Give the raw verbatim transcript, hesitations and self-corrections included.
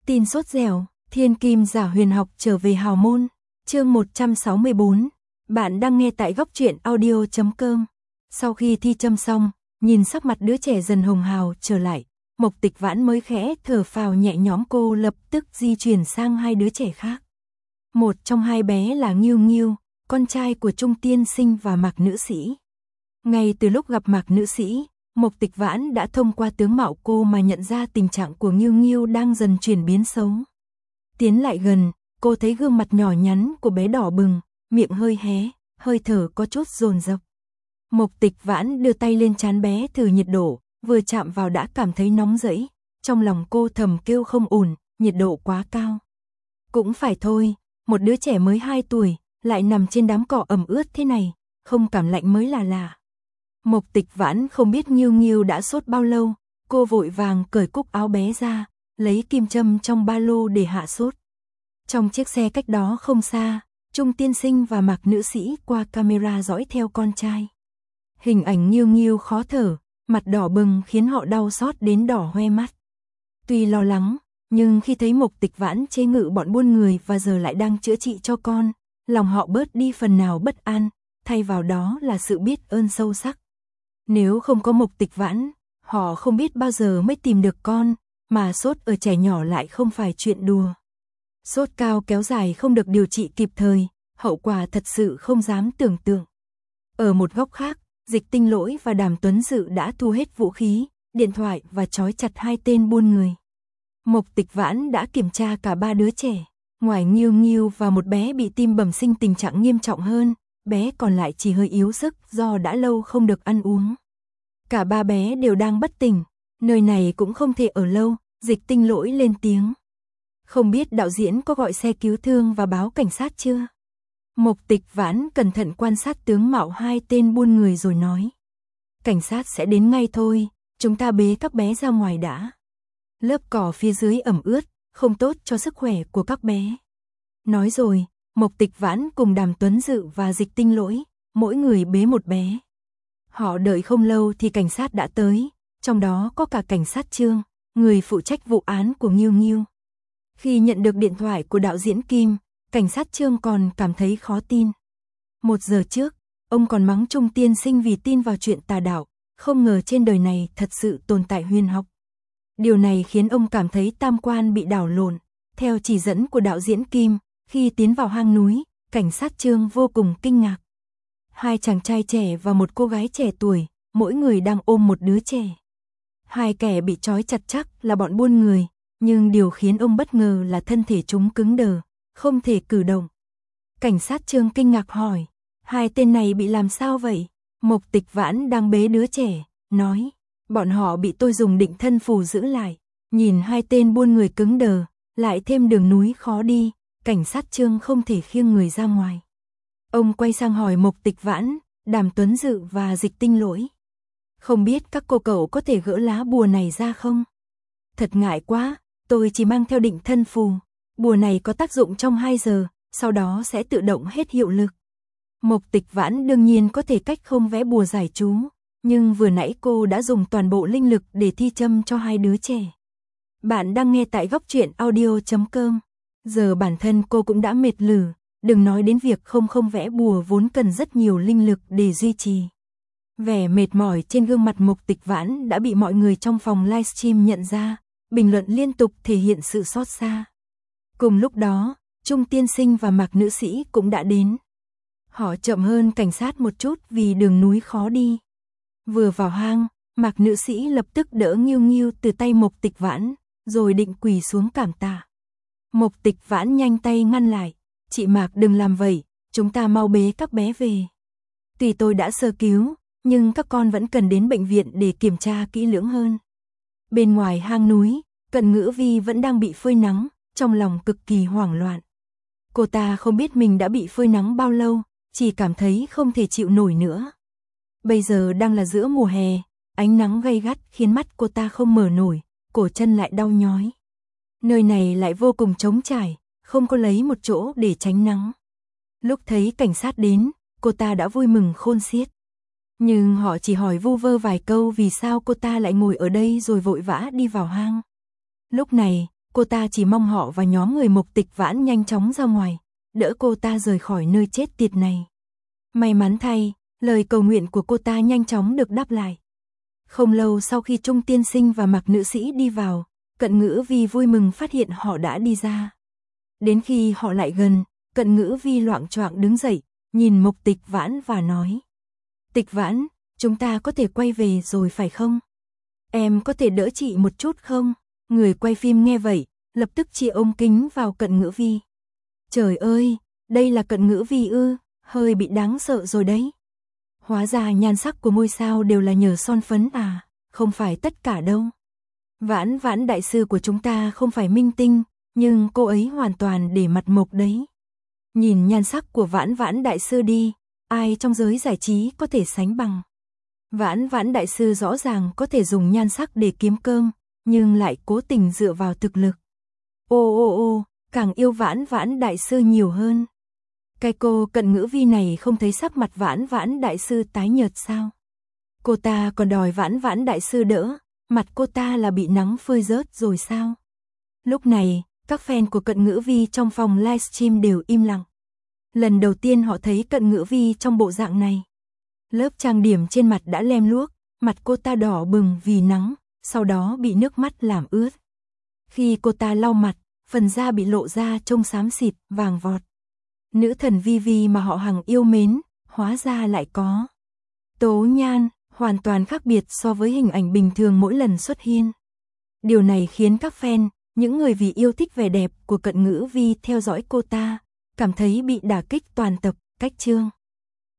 Tin sốt dẻo, thiên kim giả huyền học trở về hào môn. Chương một trăm sáu mươi bốn. Bạn đang nghe tại góc truyện audio chấm com. Sau khi thi châm xong, nhìn sắc mặt đứa trẻ dần hồng hào trở lại, Mộc Tịch Vãn mới khẽ thở phào nhẹ nhõm. Cô lập tức di chuyển sang hai đứa trẻ khác. Một trong hai bé là Nghiêu Nghiêu, con trai của Trung tiên sinh và Mạc nữ sĩ. Ngay từ lúc gặp Mạc nữ sĩ, Mộc Tịch Vãn đã thông qua tướng mạo cô mà nhận ra tình trạng của Nghiêu Nghiêu đang dần chuyển biến xấu. Tiến lại gần, cô thấy gương mặt nhỏ nhắn của bé đỏ bừng, miệng hơi hé, hơi thở có chút dồn dập. Mộc Tịch Vãn đưa tay lên trán bé thử nhiệt độ, vừa chạm vào đã cảm thấy nóng rẫy. Trong lòng cô thầm kêu không ổn, nhiệt độ quá cao. Cũng phải thôi, một đứa trẻ mới hai tuổi, lại nằm trên đám cỏ ẩm ướt thế này, không cảm lạnh mới là lạ. Mộc Tịch Vãn không biết Nghiêu Nghiêu đã sốt bao lâu, cô vội vàng cởi cúc áo bé ra, lấy kim châm trong ba lô để hạ sốt. Trong chiếc xe cách đó không xa, Trung tiên sinh và Mạc nữ sĩ qua camera dõi theo con trai. Hình ảnh Nghiêu Nghiêu khó thở, mặt đỏ bừng khiến họ đau xót đến đỏ hoe mắt. Tuy lo lắng, nhưng khi thấy Mộc Tịch Vãn chế ngự bọn buôn người và giờ lại đang chữa trị cho con, lòng họ bớt đi phần nào bất an, thay vào đó là sự biết ơn sâu sắc. Nếu không có Mộc Tịch Vãn, họ không biết bao giờ mới tìm được con, mà sốt ở trẻ nhỏ lại không phải chuyện đùa. Sốt cao kéo dài không được điều trị kịp thời, hậu quả thật sự không dám tưởng tượng. Ở một góc khác, Dịch Tinh Lỗi và Đàm Tuấn Dự đã thu hết vũ khí, điện thoại và trói chặt hai tên buôn người. Mộc Tịch Vãn đã kiểm tra cả ba đứa trẻ, ngoài Nghiêu Nghiêu và một bé bị tim bẩm sinh tình trạng nghiêm trọng hơn, bé còn lại chỉ hơi yếu sức do đã lâu không được ăn uống. Cả ba bé đều đang bất tỉnh, nơi này cũng không thể ở lâu. Dịch Tinh Lỗi lên tiếng. Không biết đạo diễn có gọi xe cứu thương và báo cảnh sát chưa? Mộc Tịch Vãn cẩn thận quan sát tướng mạo hai tên buôn người rồi nói. Cảnh sát sẽ đến ngay thôi, chúng ta bế các bé ra ngoài đã. Lớp cỏ phía dưới ẩm ướt, không tốt cho sức khỏe của các bé. Nói rồi, Mộc Tịch Vãn cùng Đàm Tuấn Dự và Dịch Tinh Lỗi, mỗi người bế một bé. Họ đợi không lâu thì cảnh sát đã tới, trong đó có cả cảnh sát Trương, người phụ trách vụ án của Nghiêu Nghiêu. Khi nhận được điện thoại của đạo diễn Kim, cảnh sát Trương còn cảm thấy khó tin. Một giờ trước, ông còn mắng Trung tiên sinh vì tin vào chuyện tà đạo, không ngờ trên đời này thật sự tồn tại huyền học. Điều này khiến ông cảm thấy tam quan bị đảo lộn. Theo chỉ dẫn của đạo diễn Kim, khi tiến vào hang núi, cảnh sát Trương vô cùng kinh ngạc. Hai chàng trai trẻ và một cô gái trẻ tuổi, mỗi người đang ôm một đứa trẻ. Hai kẻ bị trói chặt chắc là bọn buôn người, nhưng điều khiến ông bất ngờ là thân thể chúng cứng đờ, không thể cử động. Cảnh sát Trương kinh ngạc hỏi, hai tên này bị làm sao vậy? Mộc Tịch Vãn đang bế đứa trẻ, nói, bọn họ bị tôi dùng định thân phù giữ lại. Nhìn hai tên buôn người cứng đờ, lại thêm đường núi khó đi, cảnh sát Trương không thể khiêng người ra ngoài. Ông quay sang hỏi Mộc Tịch Vãn, Đàm Tuấn Dự và Dịch Tinh Lỗi. Không biết các cô cậu có thể gỡ lá bùa này ra không? Thật ngại quá, tôi chỉ mang theo định thân phù. Bùa này có tác dụng trong hai giờ, sau đó sẽ tự động hết hiệu lực. Mộc Tịch Vãn đương nhiên có thể cách không vẽ bùa giải chú, nhưng vừa nãy cô đã dùng toàn bộ linh lực để thi châm cho hai đứa trẻ. Bạn đang nghe tại góc truyện audio chấm com. Giờ bản thân cô cũng đã mệt lử, đừng nói đến việc không không vẽ bùa vốn cần rất nhiều linh lực để duy trì. Vẻ mệt mỏi trên gương mặt Mộc Tịch Vãn đã bị mọi người trong phòng livestream nhận ra, bình luận liên tục thể hiện sự xót xa. Cùng lúc đó, Trung tiên sinh và Mạc nữ sĩ cũng đã đến. Họ chậm hơn cảnh sát một chút vì đường núi khó đi. Vừa vào hang, Mạc nữ sĩ lập tức đỡ Nghiêu Nghiêu từ tay Mộc Tịch Vãn, rồi định quỳ xuống cảm tạ. Mộc Tịch Vãn nhanh tay ngăn lại, chị Mạc đừng làm vậy, chúng ta mau bế các bé về. Tuy tôi đã sơ cứu, nhưng các con vẫn cần đến bệnh viện để kiểm tra kỹ lưỡng hơn. Bên ngoài hang núi, Cận Ngữ Vi vẫn đang bị phơi nắng, trong lòng cực kỳ hoảng loạn. Cô ta không biết mình đã bị phơi nắng bao lâu, chỉ cảm thấy không thể chịu nổi nữa. Bây giờ đang là giữa mùa hè, ánh nắng gay gắt khiến mắt cô ta không mở nổi, cổ chân lại đau nhói. Nơi này lại vô cùng trống trải, không có lấy một chỗ để tránh nắng. Lúc thấy cảnh sát đến, cô ta đã vui mừng khôn xiết. Nhưng họ chỉ hỏi vu vơ vài câu vì sao cô ta lại ngồi ở đây rồi vội vã đi vào hang. Lúc này, cô ta chỉ mong họ và nhóm người Mục Tịch Vãn nhanh chóng ra ngoài, đỡ cô ta rời khỏi nơi chết tiệt này. May mắn thay, lời cầu nguyện của cô ta nhanh chóng được đáp lại. Không lâu sau khi Trung tiên sinh và Mạc nữ sĩ đi vào, Cận Ngữ Vi vui mừng phát hiện họ đã đi ra. Đến khi họ lại gần, Cận Ngữ Vi loạng choạng đứng dậy, nhìn Mục Tịch Vãn và nói: Tịch Vãn, chúng ta có thể quay về rồi phải không? Em có thể đỡ chị một chút không? Người quay phim nghe vậy, lập tức chia ống kính vào Cận Ngữ Vi. Trời ơi, đây là Cận Ngữ Vi ư, hơi bị đáng sợ rồi đấy. Hóa ra nhan sắc của ngôi sao đều là nhờ son phấn à, không phải tất cả đâu. Vãn Vãn đại sư của chúng ta không phải minh tinh, nhưng cô ấy hoàn toàn để mặt mộc đấy. Nhìn nhan sắc của Vãn Vãn đại sư đi, ai trong giới giải trí có thể sánh bằng. Vãn Vãn đại sư rõ ràng có thể dùng nhan sắc để kiếm cơm, nhưng lại cố tình dựa vào thực lực. Ô ô ô, càng yêu Vãn Vãn đại sư nhiều hơn. Cái cô Cận Ngữ Vi này không thấy sắc mặt Vãn Vãn đại sư tái nhợt sao? Cô ta còn đòi Vãn Vãn đại sư đỡ, mặt cô ta là bị nắng phơi rớt rồi sao? Lúc này, các fan của Cận Ngữ Vi trong phòng livestream đều im lặng. Lần đầu tiên họ thấy Cận Ngữ Vi trong bộ dạng này. Lớp trang điểm trên mặt đã lem luốc, mặt cô ta đỏ bừng vì nắng, sau đó bị nước mắt làm ướt. Khi cô ta lau mặt, phần da bị lộ ra trông xám xịt, vàng vọt. Nữ thần Vi Vi mà họ Hằng yêu mến, hóa ra lại có tố nhan, hoàn toàn khác biệt so với hình ảnh bình thường mỗi lần xuất hiện. Điều này khiến các fan, những người vì yêu thích vẻ đẹp của Cận Ngữ Vi theo dõi cô ta, cảm thấy bị đả kích toàn tập, cách chương.